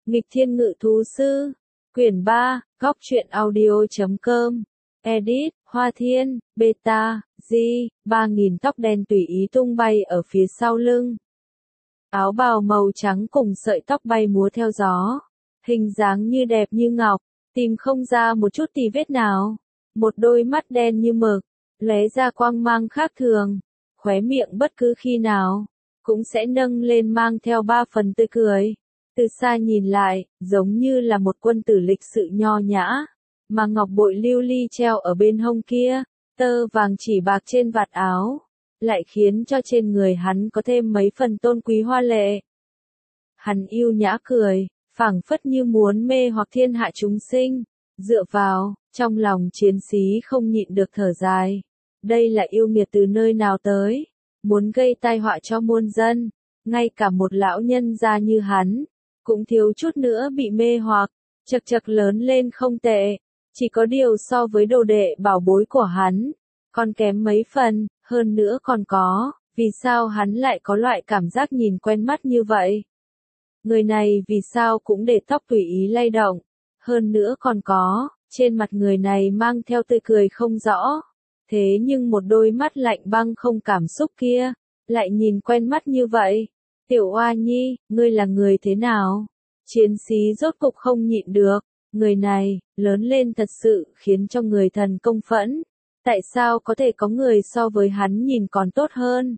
Nghịch Thiên Ngự Thú Sư, quyển 3, góc truyện audio.com, edit, Hoa Thiên, beta, G, 3000 tóc đen tùy ý tung bay ở phía sau lưng. Áo bào màu trắng cùng sợi tóc bay múa theo gió, hình dáng như đẹp như ngọc, tìm không ra một chút tì vết nào. Một đôi mắt đen như mực, lóe ra quang mang khác thường, khóe miệng bất cứ khi nào cũng sẽ nâng lên mang theo 3 phần tươi cười. Từ xa nhìn lại, giống như là một quân tử lịch sự nho nhã, mà ngọc bội lưu ly treo ở bên hông kia, tơ vàng chỉ bạc trên vạt áo, lại khiến cho trên người hắn có thêm mấy phần tôn quý hoa lệ. Hắn yêu nhã cười, phảng phất như muốn mê hoặc thiên hạ chúng sinh, dựa vào, trong lòng chiến sĩ không nhịn được thở dài. Đây là yêu nghiệt từ nơi nào tới, muốn gây tai họa cho muôn dân, ngay cả một lão nhân gia như hắn, cũng thiếu chút nữa bị mê hoặc, chật chật lớn lên không tệ, chỉ có điều so với đồ đệ bảo bối của hắn, còn kém mấy phần, hơn nữa còn có, vì sao hắn lại có loại cảm giác nhìn quen mắt như vậy? Người này vì sao cũng để tóc tùy ý lay động, hơn nữa còn có, trên mặt người này mang theo tươi cười không rõ, thế nhưng một đôi mắt lạnh băng không cảm xúc kia, lại nhìn quen mắt như vậy. Tiểu Oa Nhi, ngươi là người thế nào? Chiến sĩ rốt cục không nhịn được, người này, lớn lên thật sự khiến cho người thần công phẫn. Tại sao có thể có người so với hắn nhìn còn tốt hơn?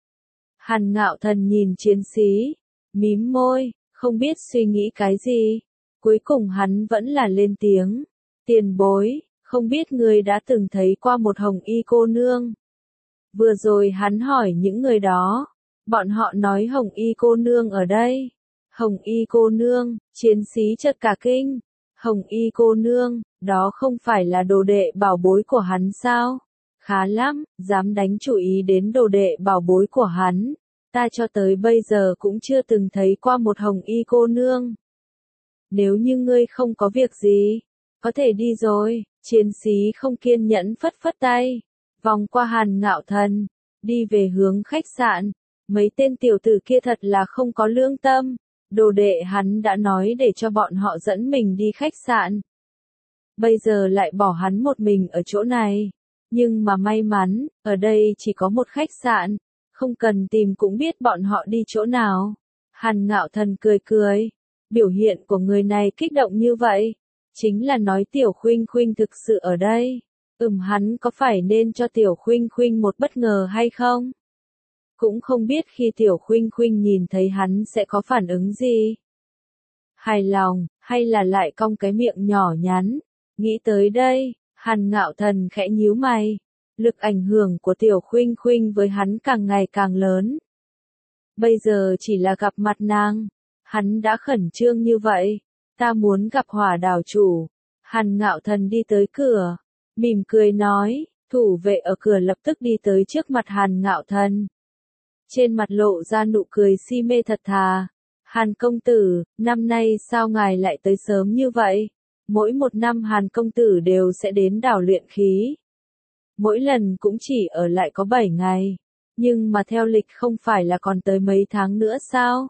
Hàn Ngạo Thần nhìn chiến sĩ, mím môi, không biết suy nghĩ cái gì. Cuối cùng hắn vẫn là lên tiếng. Tiền bối, không biết ngươi đã từng thấy qua một hồng y cô nương. Vừa rồi hắn hỏi những người đó. Bọn họ nói hồng y cô nương ở đây. Hồng y cô nương, chiến sĩ chợt cả kinh. Hồng y cô nương, đó không phải là đồ đệ bảo bối của hắn sao? Khá lắm, dám đánh chú ý đến đồ đệ bảo bối của hắn. Ta cho tới bây giờ cũng chưa từng thấy qua một hồng y cô nương. Nếu như ngươi không có việc gì, có thể đi rồi. Chiến sĩ không kiên nhẫn phất phất tay, vòng qua Hàn Ngạo Thần, đi về hướng khách sạn. Mấy tên tiểu tử kia thật là không có lương tâm. Đồ đệ hắn đã nói để cho bọn họ dẫn mình đi khách sạn. Bây giờ lại bỏ hắn một mình ở chỗ này. Nhưng mà may mắn, ở đây chỉ có một khách sạn, không cần tìm cũng biết bọn họ đi chỗ nào. Hàn Ngạo Thần cười cười, biểu hiện của người này kích động như vậy, chính là nói Tiểu Khuynh Khuynh thực sự ở đây. Hắn có phải nên cho Tiểu Khuynh Khuynh một bất ngờ hay không? Cũng không biết khi Tiểu Khuynh Khuynh nhìn thấy hắn sẽ có phản ứng gì. Hài lòng, hay là lại cong cái miệng nhỏ nhắn. Nghĩ tới đây, Hàn Ngạo Thần khẽ nhíu mày. Lực ảnh hưởng của Tiểu Khuynh Khuynh với hắn càng ngày càng lớn. Bây giờ chỉ là gặp mặt nàng, hắn đã khẩn trương như vậy. Ta muốn gặp Hỏa đảo chủ. Hàn Ngạo Thần đi tới cửa, mỉm cười nói, thủ vệ ở cửa lập tức đi tới trước mặt Hàn Ngạo Thần. Trên mặt lộ ra nụ cười si mê thật thà. Hàn công tử, năm nay sao ngài lại tới sớm như vậy? Mỗi một năm Hàn công tử đều sẽ đến đảo luyện khí. Mỗi lần cũng chỉ ở lại có 7 ngày. Nhưng mà theo lịch không phải là còn tới mấy tháng nữa sao?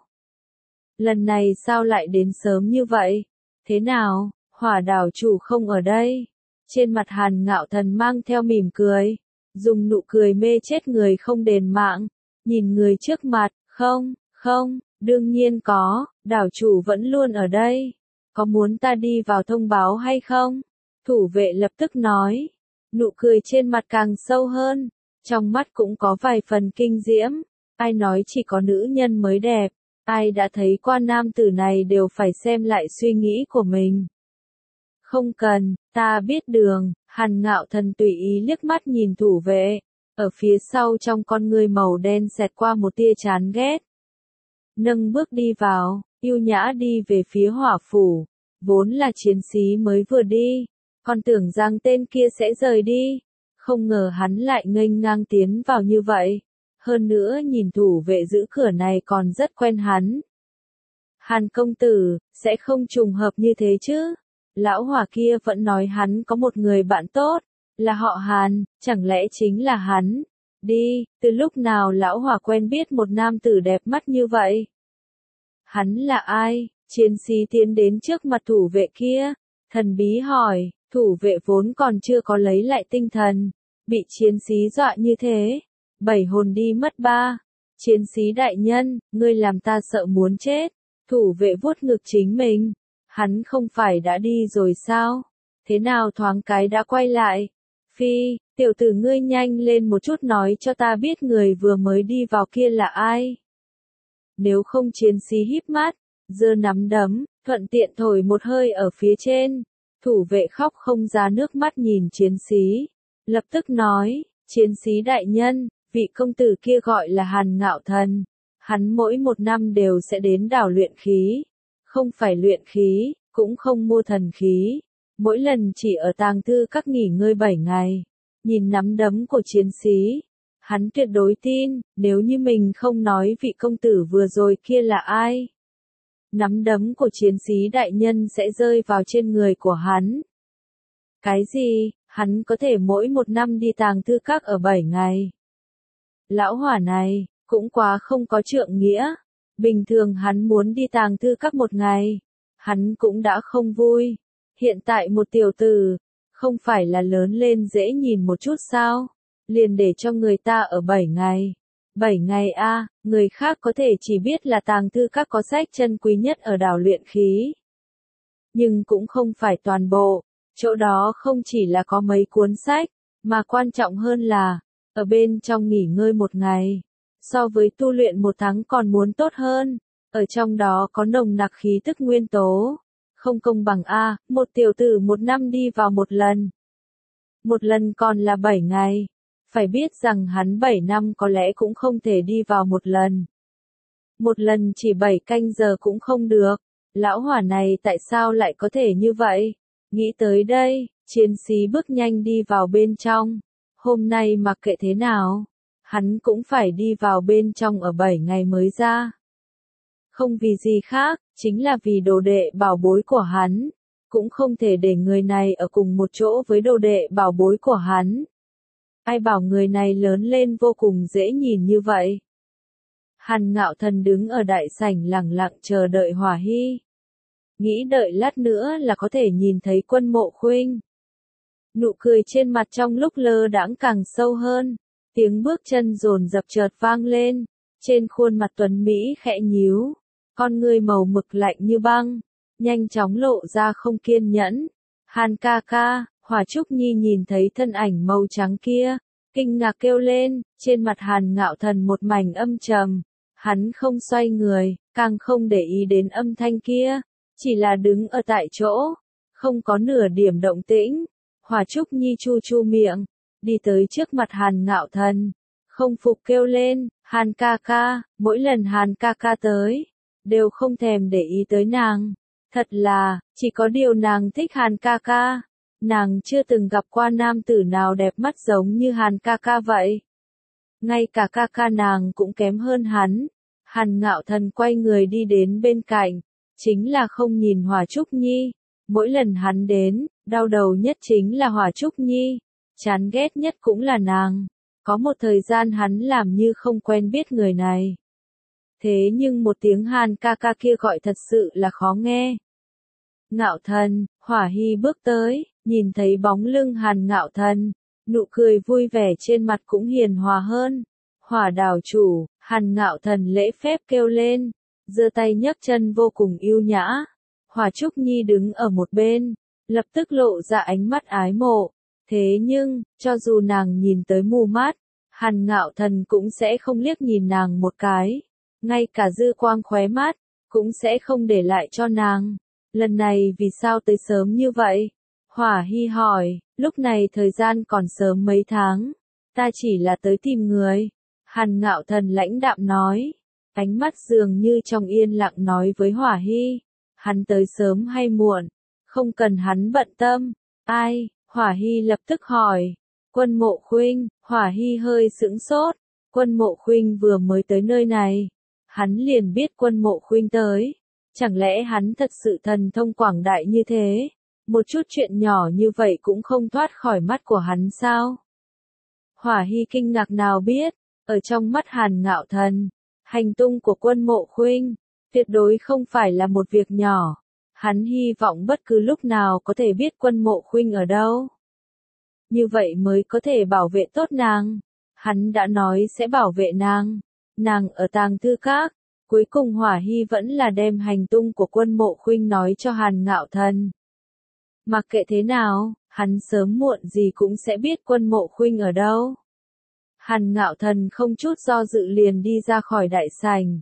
Lần này sao lại đến sớm như vậy? Thế nào, Hỏa đảo chủ không ở đây? Trên mặt Hàn Ngạo Thần mang theo mỉm cười. Dùng nụ cười mê chết người không đền mạng. Nhìn người trước mặt, không, đương nhiên có, đảo chủ vẫn luôn ở đây. Có muốn ta đi vào thông báo hay không? Thủ vệ lập tức nói. Nụ cười trên mặt càng sâu hơn, trong mắt cũng có vài phần kinh diễm. Ai nói chỉ có nữ nhân mới đẹp, ai đã thấy qua nam tử này đều phải xem lại suy nghĩ của mình. Không cần, ta biết đường. Hàn Ngạo Thần tùy ý liếc mắt nhìn thủ vệ. Ở phía sau trong con ngươi màu đen xẹt qua một tia chán ghét. Nâng bước đi vào, yêu nhã đi về phía hỏa phủ. Vốn là chiến sĩ mới vừa đi, còn tưởng rằng tên kia sẽ rời đi. Không ngờ hắn lại nghênh ngang tiến vào như vậy. Hơn nữa nhìn thủ vệ giữ cửa này còn rất quen hắn. Hàn công tử, sẽ không trùng hợp như thế chứ? Lão Hỏa kia vẫn nói hắn có một người bạn tốt. Là họ Hàn, chẳng lẽ chính là hắn? Đi, từ lúc nào lão Hỏa quen biết một nam tử đẹp mắt như vậy? Hắn là ai? Chiến sĩ tiến đến trước mặt thủ vệ kia, thần bí hỏi, thủ vệ vốn còn chưa có lấy lại tinh thần, bị chiến sĩ dọa như thế, 7 hồn đi mất 3. Chiến sĩ đại nhân, ngươi làm ta sợ muốn chết. Thủ vệ vuốt ngực chính mình, hắn không phải đã đi rồi sao? Thế nào thoáng cái đã quay lại? Phi, tiểu tử ngươi nhanh lên một chút nói cho ta biết người vừa mới đi vào kia là ai. Nếu không chiến sĩ híp mắt, giơ nắm đấm, thuận tiện thổi một hơi ở phía trên. Thủ vệ khóc không ra nước mắt nhìn chiến sĩ, lập tức nói, chiến sĩ đại nhân, vị công tử kia gọi là Hàn Ngạo Thần. Hắn mỗi 1 năm đều sẽ đến đảo luyện khí. Không phải luyện khí, cũng không mua thần khí. Mỗi lần chỉ ở tàng thư các nghỉ ngơi 7 ngày. Nhìn nắm đấm của chiến sĩ, hắn tuyệt đối tin, nếu như mình không nói vị công tử vừa rồi kia là ai. Nắm đấm của chiến sĩ đại nhân sẽ rơi vào trên người của hắn. Cái gì, hắn có thể mỗi 1 năm đi tàng thư các ở 7 ngày. Lão hỏa này, cũng quá không có trượng nghĩa. Bình thường hắn muốn đi tàng thư các 1 ngày, hắn cũng đã không vui. Hiện tại một tiểu tử, không phải là lớn lên dễ nhìn một chút sao? Liền để cho người ta ở 7 ngày. 7 ngày a, người khác có thể chỉ biết là tàng thư các có sách chân quý nhất ở đảo luyện khí. Nhưng cũng không phải toàn bộ, chỗ đó không chỉ là có mấy cuốn sách, mà quan trọng hơn là, ở bên trong nghỉ ngơi 1 ngày. So với tu luyện 1 tháng còn muốn tốt hơn, ở trong đó có nồng nặc khí tức nguyên tố. Không công bằng a, một tiểu tử 1 năm đi vào 1 lần. 1 lần còn là 7 ngày. Phải biết rằng hắn 7 năm có lẽ cũng không thể đi vào 1 lần. 1 lần chỉ 7 canh giờ cũng không được. Lão hỏa này tại sao lại có thể như vậy? Nghĩ tới đây, chiến sĩ bước nhanh đi vào bên trong. Hôm nay mặc kệ thế nào, hắn cũng phải đi vào bên trong ở 7 ngày mới ra. Không vì gì khác, chính là vì đồ đệ bảo bối của hắn. Cũng không thể để người này ở cùng một chỗ với đồ đệ bảo bối của hắn. Ai bảo người này lớn lên vô cùng dễ nhìn như vậy. Hàn Ngạo Thần đứng ở đại sảnh lẳng lặng chờ đợi Hỏa Hy. Nghĩ đợi lát nữa là có thể nhìn thấy Quân Mộ Khuynh. Nụ cười trên mặt trong lúc lơ đãng càng sâu hơn. Tiếng bước chân dồn dập chợt vang lên. Trên khuôn mặt tuấn Mỹ khẽ nhíu. Con người màu mực lạnh như băng. Nhanh chóng lộ ra không kiên nhẫn. Hàn ca ca, Hỏa Trúc Nhi nhìn thấy thân ảnh màu trắng kia. Kinh ngạc kêu lên, trên mặt Hàn Ngạo Thần một mảnh âm trầm. Hắn không xoay người, càng không để ý đến âm thanh kia. Chỉ là đứng ở tại chỗ. Không có nửa điểm động tĩnh. Hỏa Trúc Nhi chu chu miệng. Đi tới trước mặt Hàn Ngạo Thần. Không phục kêu lên, Hàn ca ca, mỗi lần Hàn ca ca tới. Đều không thèm để ý tới nàng. Thật là, chỉ có điều nàng thích Hàn ca ca. Nàng chưa từng gặp qua nam tử nào đẹp mắt giống như Hàn ca ca vậy. Ngay cả ca ca nàng cũng kém hơn hắn. Hàn Ngạo Thần quay người đi đến bên cạnh. Chính là không nhìn Hỏa Trúc Nhi. Mỗi lần hắn đến, đau đầu nhất chính là Hỏa Trúc Nhi. Chán ghét nhất cũng là nàng. Có một thời gian hắn làm như không quen biết người này. Thế nhưng một tiếng Hàn ca ca kia gọi thật sự là khó nghe. Ngạo Thần, Hỏa Hy bước tới, nhìn thấy bóng lưng Hàn Ngạo Thần, nụ cười vui vẻ trên mặt cũng hiền hòa hơn. Hỏa đảo chủ, Hàn Ngạo Thần lễ phép kêu lên, giơ tay nhấc chân vô cùng yêu nhã. Hỏa Trúc Nhi đứng ở một bên, lập tức lộ ra ánh mắt ái mộ. Thế nhưng, cho dù nàng nhìn tới mù mắt, Hàn Ngạo Thần cũng sẽ không liếc nhìn nàng một cái. Ngay cả dư quang khóe mắt, cũng sẽ không để lại cho nàng. Lần này vì sao tới sớm như vậy? Hỏa Hy hỏi, lúc này thời gian còn sớm mấy tháng. Ta chỉ là tới tìm người. Hàn Ngạo Thần lãnh đạm nói. Ánh mắt dường như trong yên lặng nói với Hỏa Hy. Hắn tới sớm hay muộn? Không cần hắn bận tâm. Ai? Hỏa Hy lập tức hỏi. Quân Mộ Khuynh. Hỏa Hy hơi sững sốt. Quân Mộ Khuynh vừa mới tới nơi này. Hắn liền biết Quân Mộ Khuynh tới. Chẳng lẽ hắn thật sự thần thông quảng đại như thế? Một chút chuyện nhỏ như vậy cũng không thoát khỏi mắt của hắn sao? Hỏa Hy kinh ngạc nào biết, ở trong mắt Hàn Ngạo Thần, hành tung của Quân Mộ Khuynh, tuyệt đối không phải là một việc nhỏ. Hắn hy vọng bất cứ lúc nào có thể biết Quân Mộ Khuynh ở đâu. Như vậy mới có thể bảo vệ tốt nàng. Hắn đã nói sẽ bảo vệ nàng. Nàng ở tàng thư các. Cuối cùng Hỏa Hy vẫn là đem hành tung của Quân Mộ Khuynh nói cho Hàn Ngạo Thần. Mặc kệ thế nào, hắn sớm muộn gì cũng sẽ biết Quân Mộ Khuynh ở đâu. Hàn Ngạo Thần không chút do dự liền đi ra khỏi đại sảnh.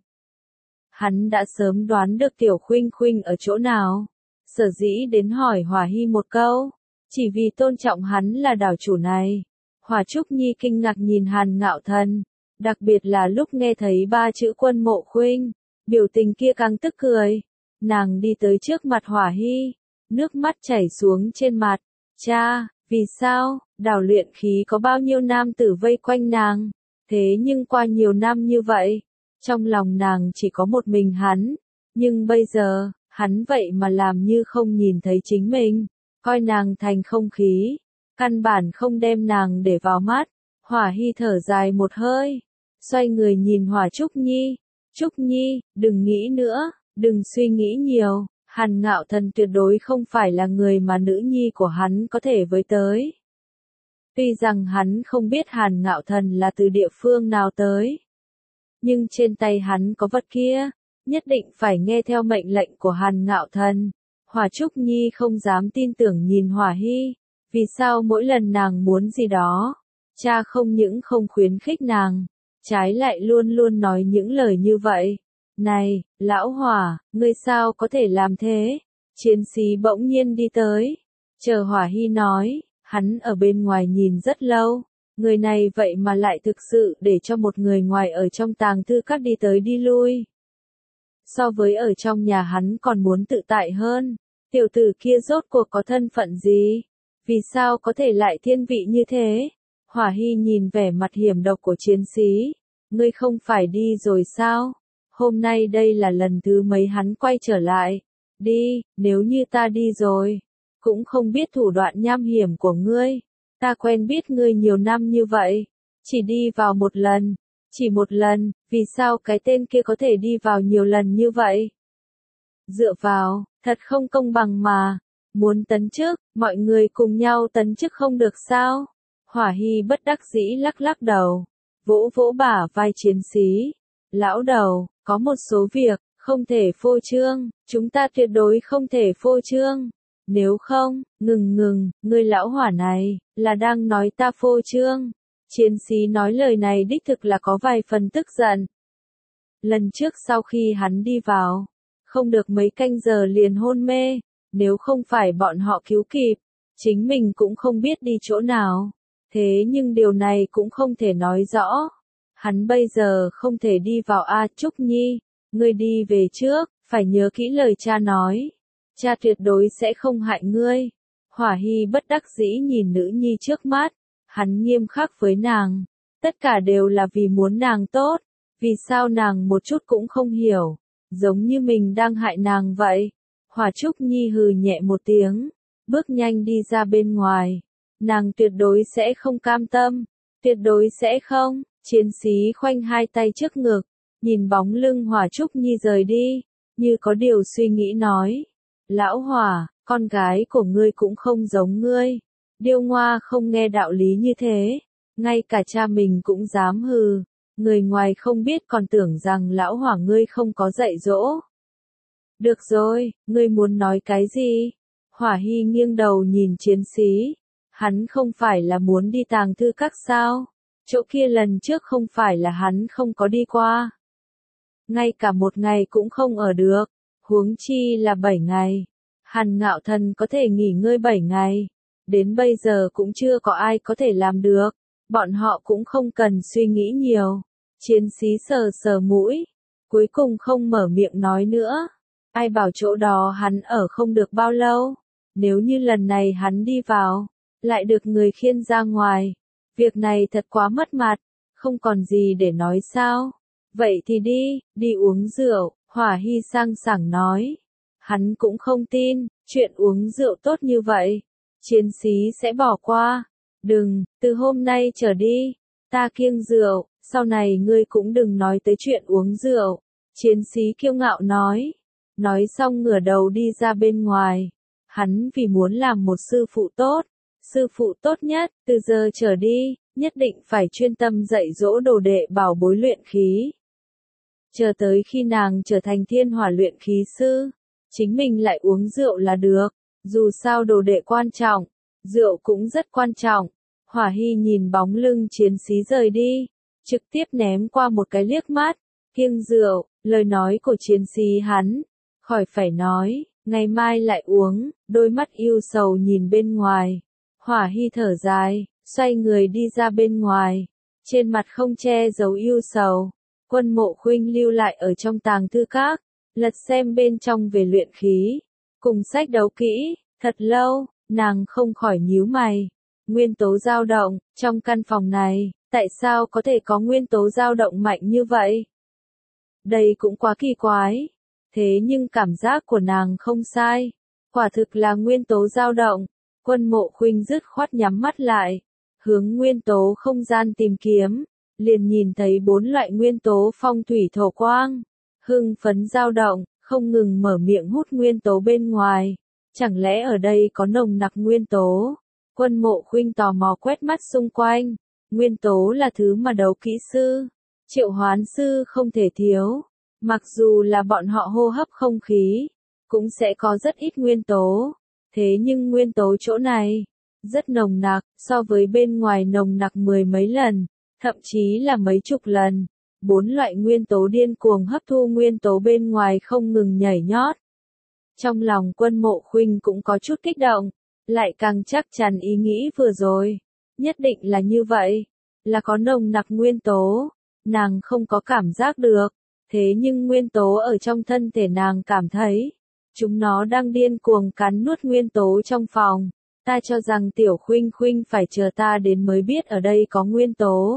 Hắn đã sớm đoán được Tiểu Khuynh Khuynh ở chỗ nào. Sở dĩ đến hỏi Hỏa Hy một câu, chỉ vì tôn trọng hắn là đảo chủ này. Hỏa Trúc Nhi kinh ngạc nhìn Hàn Ngạo Thần, đặc biệt là lúc nghe thấy 3 chữ Quân Mộ Khuynh, biểu tình kia càng tức cười. Nàng đi tới trước mặt Hỏa Hy, nước mắt chảy xuống trên mặt. Cha, vì sao, đảo luyện khí có bao nhiêu nam tử vây quanh nàng, thế nhưng qua nhiều năm như vậy, trong lòng nàng chỉ có một mình hắn, nhưng bây giờ, hắn vậy mà làm như không nhìn thấy chính mình, coi nàng thành không khí, căn bản không đem nàng để vào mắt. Hỏa Hy thở dài một hơi, xoay người nhìn Hỏa Trúc Nhi. Trúc Nhi, đừng nghĩ nữa, đừng suy nghĩ nhiều. Hàn Ngạo Thần tuyệt đối không phải là người mà nữ nhi của hắn có thể với tới. Tuy rằng hắn không biết Hàn Ngạo Thần là từ địa phương nào tới, nhưng trên tay hắn có vật kia, nhất định phải nghe theo mệnh lệnh của Hàn Ngạo Thần. Hỏa Trúc Nhi không dám tin tưởng nhìn Hỏa Hy, vì sao mỗi lần nàng muốn gì đó, cha không những không khuyến khích nàng, trái lại luôn luôn nói những lời như vậy. Này, lão Hỏa, ngươi sao có thể làm thế? Chiến sĩ bỗng nhiên đi tới. Chờ Hỏa Hy nói, hắn ở bên ngoài nhìn rất lâu. Người này vậy mà lại thực sự để cho một người ngoài ở trong tàng thư các đi tới đi lui. So với ở trong nhà hắn còn muốn tự tại hơn. Tiểu tử kia rốt cuộc có thân phận gì? Vì sao có thể lại thiên vị như thế? Hỏa Hy nhìn vẻ mặt hiểm độc của chiến sĩ. Ngươi không phải đi rồi sao? Hôm nay đây là lần thứ mấy hắn quay trở lại. Đi, nếu như ta đi rồi, cũng không biết thủ đoạn nham hiểm của ngươi. Ta quen biết ngươi nhiều năm như vậy, chỉ đi vào một lần, chỉ một lần, vì sao cái tên kia có thể đi vào nhiều lần như vậy? Dựa vào, thật không công bằng mà. Muốn tấn chức, mọi người cùng nhau tấn chức không được sao? Hỏa Hy bất đắc dĩ lắc lắc đầu, vỗ vỗ bả vai chiến sĩ. Lão đầu, có một số việc, không thể phô trương, chúng ta tuyệt đối không thể phô trương. Nếu không, ngừng, ngươi lão Hỏa này, là đang nói ta phô trương. Chiến sĩ nói lời này đích thực là có vài phần tức giận. Lần trước sau khi hắn đi vào, không được mấy canh giờ liền hôn mê, nếu không phải bọn họ cứu kịp, chính mình cũng không biết đi chỗ nào. Thế nhưng điều này cũng không thể nói rõ. Hắn bây giờ không thể đi vào A Trúc Nhi, ngươi đi về trước, phải nhớ kỹ lời cha nói. Cha tuyệt đối sẽ không hại ngươi. Hỏa Hy bất đắc dĩ nhìn nữ nhi trước mắt, hắn nghiêm khắc với nàng. Tất cả đều là vì muốn nàng tốt, vì sao nàng một chút cũng không hiểu, giống như mình đang hại nàng vậy. Hỏa Trúc Nhi hừ nhẹ một tiếng, bước nhanh đi ra bên ngoài. Nàng tuyệt đối sẽ không cam tâm, tuyệt đối sẽ không. Chiến sĩ khoanh hai tay trước ngực, nhìn bóng lưng Hỏa Trúc Nhi rời đi, như có điều suy nghĩ nói. Lão Hỏa, con gái của ngươi cũng không giống ngươi. Điêu ngoa không nghe đạo lý như thế. Ngay cả cha mình cũng dám hừ. Người ngoài không biết còn tưởng rằng lão Hỏa ngươi không có dạy dỗ. Được rồi, ngươi muốn nói cái gì? Hỏa Hy nghiêng đầu nhìn chiến sĩ. Hắn không phải là muốn đi tàng thư các sao? Chỗ kia lần trước không phải là hắn không có đi qua. Ngay cả một ngày cũng không ở được, huống chi là 7 ngày. Hàn Ngạo Thần có thể nghỉ ngơi 7 ngày. Đến bây giờ cũng chưa có ai có thể làm được. Bọn họ cũng không cần suy nghĩ nhiều. Chiến sĩ sờ sờ mũi. Cuối cùng không mở miệng nói nữa. Ai bảo chỗ đó hắn ở không được bao lâu. Nếu như lần này hắn đi vào, lại được người khiêng ra ngoài. Việc này thật quá mất mặt, không còn gì để nói sao. Vậy thì đi uống rượu, Hỏa Hy sang sảng nói. Hắn cũng không tin, chuyện uống rượu tốt như vậy, chiến sĩ sẽ bỏ qua. Đừng, từ hôm nay trở đi, ta kiêng rượu, sau này ngươi cũng đừng nói tới chuyện uống rượu. Chiến sĩ kiêu ngạo nói. Nói xong ngửa đầu đi ra bên ngoài. Hắn vì muốn làm một sư phụ tốt. Sư phụ tốt nhất, từ giờ trở đi, nhất định phải chuyên tâm dạy dỗ đồ đệ bảo bối luyện khí. Chờ tới khi nàng trở thành thiên hỏa luyện khí sư, chính mình lại uống rượu là được. Dù sao đồ đệ quan trọng, rượu cũng rất quan trọng. Hỏa Hy nhìn bóng lưng chiến sĩ rời đi, trực tiếp ném qua một cái liếc mắt. Kiêng rượu, lời nói của chiến sĩ hắn, khỏi phải nói, ngày mai lại uống, đôi mắt yêu sầu nhìn bên ngoài. Hỏa Hy thở dài, xoay người đi ra bên ngoài, trên mặt không che giấu yêu sầu. Quân Mộ Khuynh lưu lại ở trong tàng thư các, lật xem bên trong về luyện khí, cùng sách đấu kỹ, thật lâu, nàng không khỏi nhíu mày. Nguyên tố dao động, trong căn phòng này, tại sao có thể có nguyên tố dao động mạnh như vậy? Đây cũng quá kỳ quái. Thế nhưng cảm giác của nàng không sai. Quả thực là nguyên tố dao động. Quân Mộ Khuynh dứt khoát nhắm mắt lại, hướng nguyên tố không gian tìm kiếm, liền nhìn thấy 4 loại nguyên tố phong thủy thổ quang. Hưng phấn dao động, không ngừng mở miệng hút nguyên tố bên ngoài. Chẳng lẽ ở đây có nồng nặc nguyên tố? Quân Mộ Khuynh tò mò quét mắt xung quanh. Nguyên tố là thứ mà đấu kỹ sư, triệu hoán sư không thể thiếu. Mặc dù là bọn họ hô hấp không khí, cũng sẽ có rất ít nguyên tố. Thế nhưng nguyên tố chỗ này, rất nồng nặc, so với bên ngoài nồng nặc 10 mấy lần, thậm chí là mấy chục lần. 4 loại nguyên tố điên cuồng hấp thu nguyên tố bên ngoài không ngừng nhảy nhót. Trong lòng Quân Mộ Khuynh cũng có chút kích động, lại càng chắc chắn ý nghĩ vừa rồi. Nhất định là như vậy, là có nồng nặc nguyên tố, nàng không có cảm giác được, thế nhưng nguyên tố ở trong thân thể nàng cảm thấy, chúng nó đang điên cuồng cắn nuốt nguyên tố trong phòng. Ta cho rằng Tiểu Khuynh Khuynh phải chờ ta đến mới biết ở đây có nguyên tố.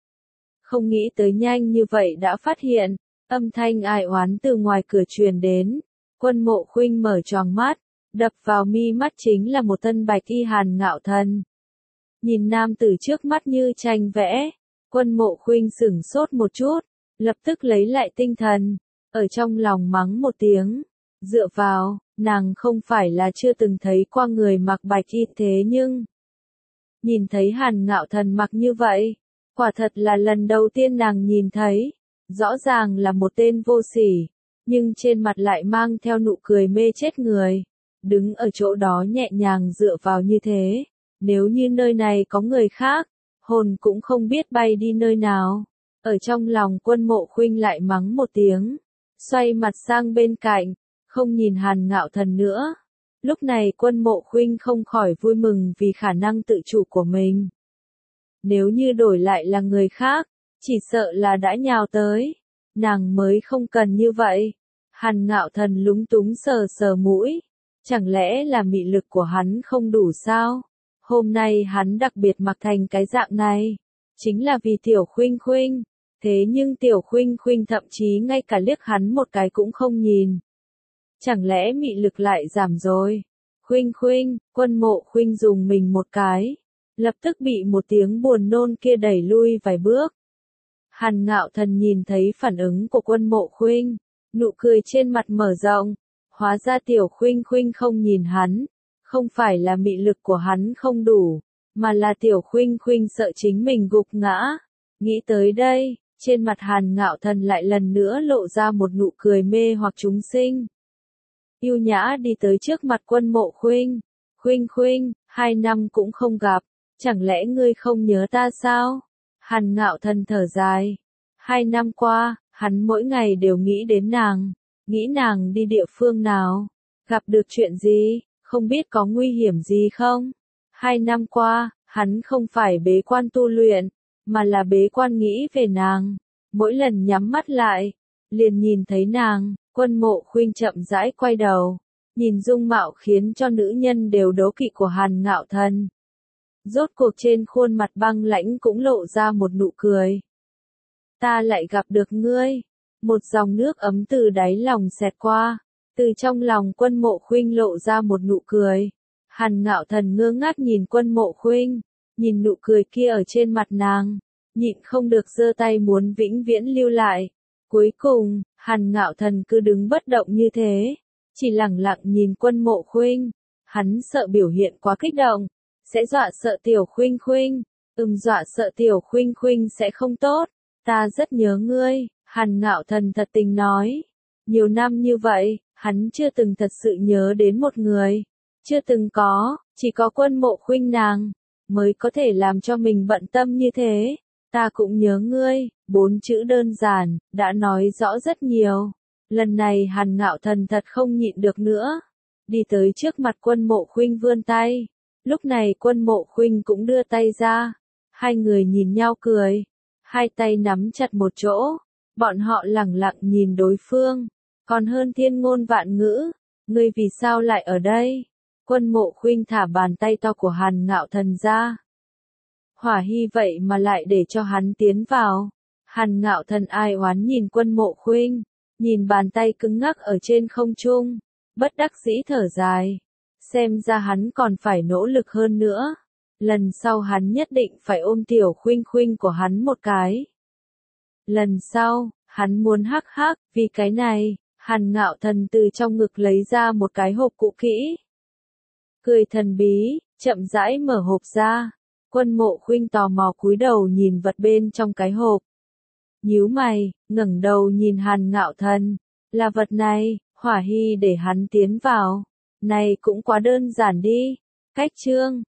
Không nghĩ tới nhanh như vậy đã phát hiện, âm thanh ai oán từ ngoài cửa truyền đến. Quân Mộ Khuynh mở choàng mắt, đập vào mi mắt chính là một thân bạch y Hàn Ngạo Thần. Nhìn nam tử trước mắt như tranh vẽ, Quân Mộ Khuynh sửng sốt một chút, lập tức lấy lại tinh thần, ở trong lòng mắng một tiếng. Dựa vào, nàng không phải là chưa từng thấy qua người mặc bạch y thế nhưng nhìn thấy Hàn Ngạo Thần mặc như vậy, quả thật là lần đầu tiên nàng nhìn thấy. Rõ ràng là một tên vô sỉ, nhưng trên mặt lại mang theo nụ cười mê chết người. Đứng ở chỗ đó nhẹ nhàng dựa vào như thế, nếu như nơi này có người khác, hồn cũng không biết bay đi nơi nào. Ở trong lòng Quân Mộ Khuynh lại mắng một tiếng, xoay mặt sang bên cạnh, không nhìn Hàn Ngạo Thần nữa. Lúc này Quân Mộ Khuynh không khỏi vui mừng vì khả năng tự chủ của mình. Nếu như đổi lại là người khác, chỉ sợ là đã nhào tới. Nàng mới không cần như vậy. Hàn Ngạo Thần lúng túng sờ sờ mũi. Chẳng lẽ là mị lực của hắn không đủ sao? Hôm nay hắn đặc biệt mặc thành cái dạng này, chính là vì Tiểu Khuynh Khuynh. Thế nhưng Tiểu Khuynh Khuynh thậm chí ngay cả liếc hắn một cái cũng không nhìn. Chẳng lẽ mị lực lại giảm rồi? Khuynh Khuynh, Quân Mộ Khuynh dùng mình một cái, lập tức bị một tiếng buồn nôn kia đẩy lui vài bước. Hàn Ngạo Thần nhìn thấy phản ứng của Quân Mộ Khuynh, nụ cười trên mặt mở rộng. Hóa ra Tiểu Khuynh Khuynh không nhìn hắn, không phải là mị lực của hắn không đủ, mà là Tiểu Khuynh Khuynh sợ chính mình gục ngã. Nghĩ tới đây, trên mặt Hàn Ngạo Thần lại lần nữa lộ ra một nụ cười mê hoặc chúng sinh. Yêu nhã đi tới trước mặt Quân Mộ Khuynh. Khuynh Khuynh, 2 năm cũng không gặp, chẳng lẽ ngươi không nhớ ta sao? Hàn Ngạo Thần thở dài. 2 năm qua, hắn mỗi ngày đều nghĩ đến nàng. Nghĩ nàng đi địa phương nào, gặp được chuyện gì, không biết có nguy hiểm gì không. 2 năm qua, hắn không phải bế quan tu luyện, mà là bế quan nghĩ về nàng. Mỗi lần nhắm mắt lại, liền nhìn thấy nàng. Quân Mộ Khuynh chậm rãi quay đầu, nhìn dung mạo khiến cho nữ nhân đều đố kỵ của Hàn Ngạo Thần. Rốt cuộc trên khuôn mặt băng lãnh cũng lộ ra một nụ cười. Ta lại gặp được ngươi. Một dòng nước ấm từ đáy lòng xẹt qua, từ trong lòng Quân Mộ Khuynh lộ ra một nụ cười. Hàn Ngạo Thần ngơ ngác nhìn Quân Mộ Khuynh, nhìn nụ cười kia ở trên mặt nàng, nhịn không được giơ tay muốn vĩnh viễn lưu lại. Cuối cùng, Hàn Ngạo Thần cứ đứng bất động như thế, chỉ lẳng lặng nhìn Quân Mộ Khuynh. Hắn sợ biểu hiện quá kích động, sẽ dọa sợ Tiểu Khuynh Khuynh. Dọa sợ Tiểu Khuynh Khuynh sẽ không tốt. Ta rất nhớ ngươi, Hàn Ngạo Thần thật tình nói. Nhiều năm như vậy, hắn chưa từng thật sự nhớ đến một người. Chưa từng có, chỉ có Quân Mộ Khuynh nàng, mới có thể làm cho mình bận tâm như thế. Ta cũng nhớ ngươi, 4 chữ đơn giản, đã nói rõ rất nhiều. Lần này Hàn Ngạo Thần thật không nhịn được nữa. Đi tới trước mặt Quân Mộ Khuynh vươn tay. Lúc này Quân Mộ Khuynh cũng đưa tay ra. Hai người nhìn nhau cười. Hai tay nắm chặt một chỗ. Bọn họ lẳng lặng nhìn đối phương. Còn hơn thiên ngôn vạn ngữ. Ngươi vì sao lại ở đây? Quân Mộ Khuynh thả bàn tay to của Hàn Ngạo Thần ra. Hỏa Hy vậy mà lại để cho hắn tiến vào. Hàn Ngạo Thần ai oán nhìn Quân Mộ Khuynh, nhìn bàn tay cứng ngắc ở trên không trung, bất đắc dĩ thở dài. Xem ra hắn còn phải nỗ lực hơn nữa. Lần sau hắn nhất định phải ôm Tiểu Khuynh Khuynh của hắn một cái. Lần sau, hắn muốn hắc hắc, vì cái này, Hàn Ngạo Thần từ trong ngực lấy ra một cái hộp cũ kỹ. Cười thần bí, chậm rãi mở hộp ra. Quân Mộ Khuynh tò mò cúi đầu nhìn vật bên trong cái hộp. Nhíu mày, ngẩng đầu nhìn Hàn Ngạo Thần. Là vật này, Hỏa Hy để hắn tiến vào. Này cũng quá đơn giản đi. Cách chương